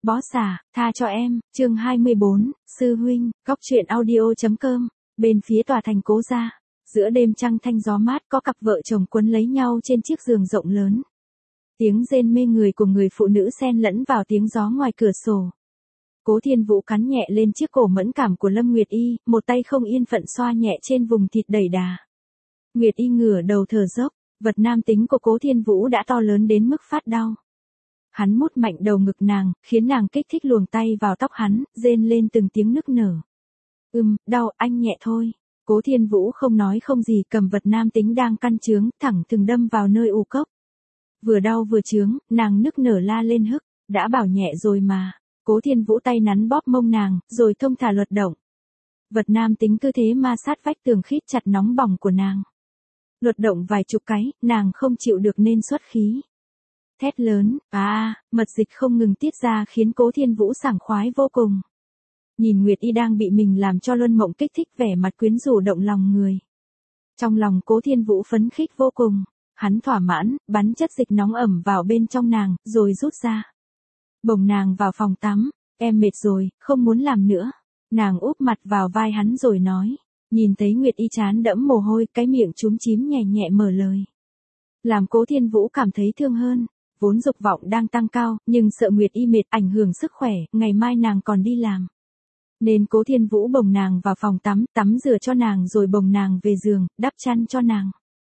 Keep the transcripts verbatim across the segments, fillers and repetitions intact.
Bó xả, tha cho em, chương hai mươi bốn, sư huynh, góc truyện audio.com, bên phía tòa thành Cố gia. Giữa đêm trăng thanh gió mát có cặp vợ chồng quấn lấy nhau trên chiếc giường rộng lớn. Tiếng rên mê người của người phụ nữ xen lẫn vào tiếng gió ngoài cửa sổ. Cố Thiên Vũ cắn nhẹ lên chiếc cổ mẫn cảm của Lâm Nguyệt Y, một tay không yên phận xoa nhẹ trên vùng thịt đầy đà. Nguyệt Y ngửa đầu thở dốc, vật nam tính của Cố Thiên Vũ đã to lớn đến mức phát đau. Hắn mút mạnh đầu ngực nàng, khiến nàng kích thích luồn tay vào tóc hắn, rên lên từng tiếng nức nở. Ừm, đau, anh nhẹ thôi. Cố Thiên Vũ không nói không gì, cầm vật nam tính đang căn trướng, thẳng thừng đâm vào nơi u cốc. Vừa đau vừa chướng, nàng nức nở la lên hức, đã bảo nhẹ rồi mà. Cố Thiên Vũ tay nắn bóp mông nàng, rồi thông thả luật động. Vật nam tính cứ thế ma sát vách tường khít chặt nóng bỏng của nàng. Luật động vài chục cái, nàng không chịu được nên xuất khí. Thét lớn, à, mật dịch không ngừng tiết ra khiến Cố Thiên Vũ sảng khoái vô cùng. Nhìn Nguyệt Y đang bị mình làm cho luân mộng kích thích, vẻ mặt quyến rũ động lòng người. Trong lòng Cố Thiên Vũ phấn khích vô cùng, hắn thỏa mãn, bắn chất dịch nóng ẩm vào bên trong nàng, rồi rút ra. Bồng nàng vào phòng tắm, em mệt rồi, không muốn làm nữa. Nàng úp mặt vào vai hắn rồi nói, nhìn thấy Nguyệt Y trán đẫm mồ hôi, cái miệng chúm chím nhẹ nhẹ mở lời. Làm Cố Thiên Vũ cảm thấy thương hơn. Vốn dục vọng đang tăng cao, nhưng sợ Nguyệt Y mệt ảnh hưởng sức khỏe, ngày mai nàng còn đi làm. Nên Cố Thiên Vũ bồng nàng vào phòng tắm, tắm rửa cho nàng rồi bồng nàng về giường, đắp chăn cho nàng.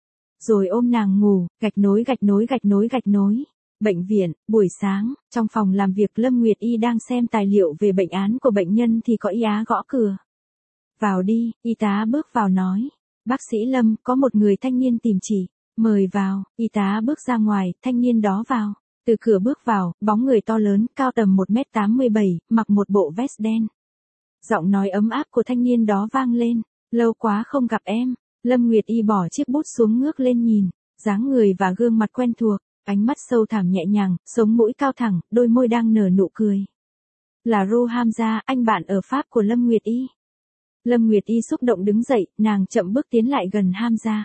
Rồi ôm nàng ngủ, gạch nối gạch nối gạch nối gạch nối. Bệnh viện, buổi sáng, trong phòng làm việc Lâm Nguyệt Y đang xem tài liệu về bệnh án của bệnh nhân thì có y á gõ cửa. Vào đi, y tá bước vào nói. Bác sĩ Lâm, có một người thanh niên tìm chỉ. Mời vào, y tá bước ra ngoài, thanh niên đó vào. Từ cửa bước vào, bóng người to lớn, cao tầm một mét tám mươi bảy, mặc một bộ vest đen. Giọng nói ấm áp của thanh niên đó vang lên. Lâu quá không gặp em. Lâm Nguyệt Y bỏ chiếc bút xuống ngước lên nhìn. Dáng người và gương mặt quen thuộc, ánh mắt sâu thẳm nhẹ nhàng, sống mũi cao thẳng, đôi môi đang nở nụ cười. Là Ru Hamza, anh bạn ở Pháp của Lâm Nguyệt Y. Lâm Nguyệt Y xúc động đứng dậy, nàng chậm bước tiến lại gần Hamza.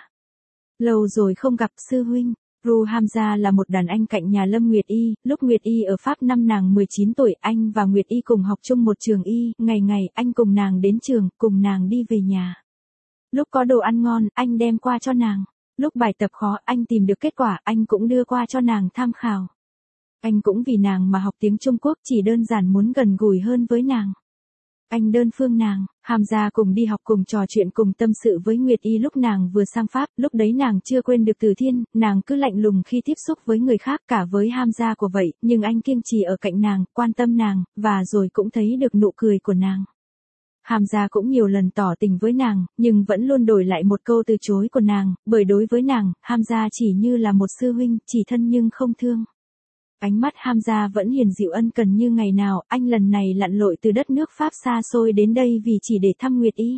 Lâu rồi không gặp sư huynh. Ru Hamza là một đàn anh cạnh nhà Lâm Nguyệt Y, lúc Nguyệt Y ở Pháp năm nàng mười chín tuổi, anh và Nguyệt Y cùng học chung một trường y, ngày ngày anh cùng nàng đến trường, cùng nàng đi về nhà. Lúc có đồ ăn ngon, anh đem qua cho nàng. Lúc bài tập khó, anh tìm được kết quả, anh cũng đưa qua cho nàng tham khảo. Anh cũng vì nàng mà học tiếng Trung Quốc, chỉ đơn giản muốn gần gũi hơn với nàng. Anh đơn phương nàng, Hamza cùng đi học cùng trò chuyện cùng tâm sự với Nguyệt Y lúc nàng vừa sang Pháp, lúc đấy nàng chưa quên được Từ Thiên, nàng cứ lạnh lùng khi tiếp xúc với người khác, cả với Hamza của vậy, nhưng anh kiên trì ở cạnh nàng, quan tâm nàng, và rồi cũng thấy được nụ cười của nàng. Hamza cũng nhiều lần tỏ tình với nàng, nhưng vẫn luôn đổi lại một câu từ chối của nàng, bởi đối với nàng, Hamza chỉ như là một sư huynh, chỉ thân nhưng không thương. Ánh mắt Hamza vẫn hiền dịu ân cần như ngày nào, anh lần này lặn lội từ đất nước Pháp xa xôi đến đây vì chỉ để thăm Nguyệt Y.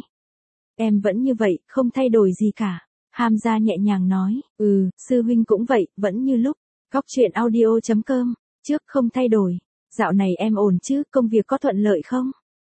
Em vẫn như vậy, không thay đổi gì cả. Hamza nhẹ nhàng nói, ừ, sư huynh cũng vậy, vẫn như lúc. Góc truyện audio.com, trước không thay đổi. Dạo này em ổn chứ, công việc có thuận lợi không?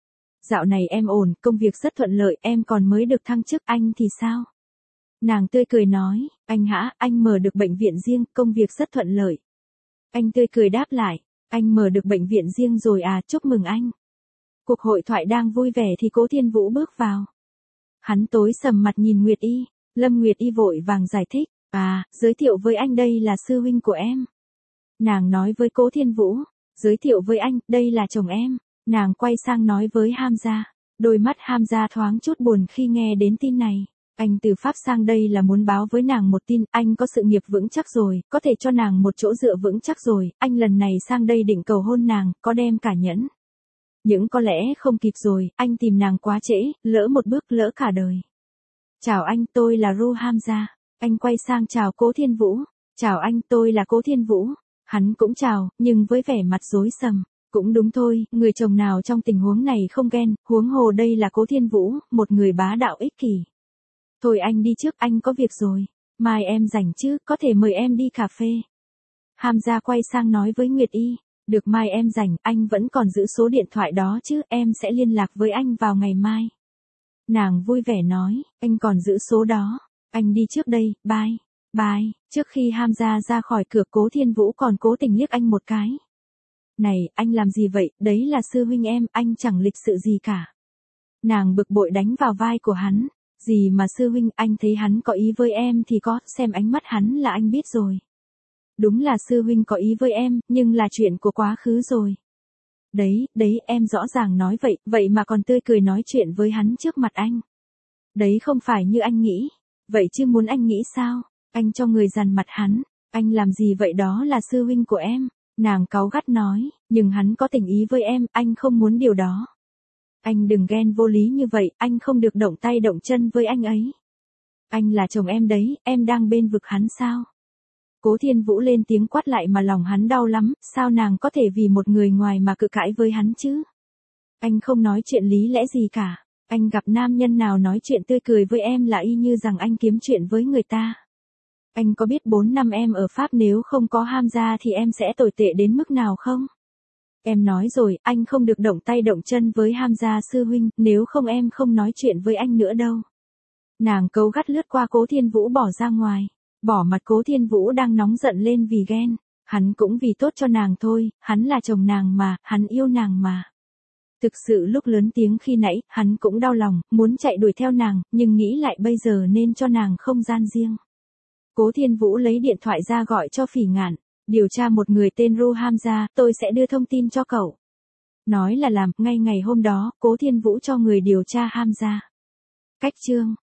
Dạo này em ổn, công việc rất thuận lợi, em còn mới được thăng chức, anh thì sao? Nàng tươi cười nói, anh hả, anh mở được bệnh viện riêng, công việc rất thuận lợi. Anh tươi cười đáp lại, anh mở được bệnh viện riêng rồi à, chúc mừng anh. Cuộc hội thoại đang vui vẻ thì Cố Thiên Vũ bước vào. Hắn tối sầm mặt nhìn Nguyệt Y, Lâm Nguyệt Y vội vàng giải thích, à, giới thiệu với anh đây là sư huynh của em. Nàng nói với Cố Thiên Vũ, giới thiệu với anh, đây là chồng em. Nàng quay sang nói với Hamza, đôi mắt Hamza thoáng chút buồn khi nghe đến tin này. Anh từ Pháp sang đây là muốn báo với nàng một tin, anh có sự nghiệp vững chắc rồi, có thể cho nàng một chỗ dựa vững chắc rồi, anh lần này sang đây định cầu hôn nàng, có đem cả nhẫn. Nhưng có lẽ không kịp rồi, anh tìm nàng quá trễ, lỡ một bước lỡ cả đời. Chào anh, tôi là Ru Hamza. Anh quay sang chào Cố Thiên Vũ. Chào anh, tôi là Cố Thiên Vũ. Hắn cũng chào, nhưng với vẻ mặt rối sầm. Cũng đúng thôi, người chồng nào trong tình huống này không ghen, huống hồ đây là Cố Thiên Vũ, một người bá đạo ích kỷ. Thôi anh đi trước, anh có việc rồi. Mai em rảnh chứ, có thể mời em đi cà phê. Hamza quay sang nói với Nguyệt Y, được mai em rảnh, anh vẫn còn giữ số điện thoại đó chứ, em sẽ liên lạc với anh vào ngày mai. Nàng vui vẻ nói, anh còn giữ số đó. Anh đi trước đây, bye. Bye. Trước khi Hamza ra khỏi cửa, Cố Thiên Vũ còn cố tình liếc anh một cái. Này, anh làm gì vậy, đấy là sư huynh em, anh chẳng lịch sự gì cả. Nàng bực bội đánh vào vai của hắn. Gì mà sư huynh, anh thấy hắn có ý với em thì có, xem ánh mắt hắn là anh biết rồi. Đúng là sư huynh có ý với em, nhưng là chuyện của quá khứ rồi. Đấy, đấy, em rõ ràng nói vậy, vậy mà còn tươi cười nói chuyện với hắn trước mặt anh. Đấy không phải như anh nghĩ. Vậy chứ muốn anh nghĩ sao? Anh cho người dằn mặt hắn. Anh làm gì vậy, đó là sư huynh của em. Nàng cáu gắt nói, nhưng hắn có tình ý với em, anh không muốn điều đó. Anh đừng ghen vô lý như vậy, anh không được động tay động chân với anh ấy. Anh là chồng em đấy, em đang bên vực hắn sao? Cố Thiên Vũ lên tiếng quát lại mà lòng hắn đau lắm, sao nàng có thể vì một người ngoài mà cự cãi với hắn chứ? Anh không nói chuyện lý lẽ gì cả. Anh gặp nam nhân nào nói chuyện tươi cười với em là y như rằng anh kiếm chuyện với người ta. Anh có biết bốn năm em ở Pháp nếu không có Hamza thì em sẽ tồi tệ đến mức nào không? Em nói rồi, anh không được động tay động chân với Hamza sư huynh, nếu không em không nói chuyện với anh nữa đâu. Nàng cấu gắt lướt qua Cố Thiên Vũ bỏ ra ngoài. Bỏ mặt Cố Thiên Vũ đang nóng giận lên vì ghen. Hắn cũng vì tốt cho nàng thôi, hắn là chồng nàng mà, hắn yêu nàng mà. Thực sự lúc lớn tiếng khi nãy, hắn cũng đau lòng, muốn chạy đuổi theo nàng, nhưng nghĩ lại bây giờ nên cho nàng không gian riêng. Cố Thiên Vũ lấy điện thoại ra gọi cho Phỉ Ngạn. Điều tra một người tên Ru Hamza, tôi sẽ đưa thông tin cho cậu. Nói là làm, ngay ngày hôm đó, Cố Thiên Vũ cho người điều tra Hamza. Cách chương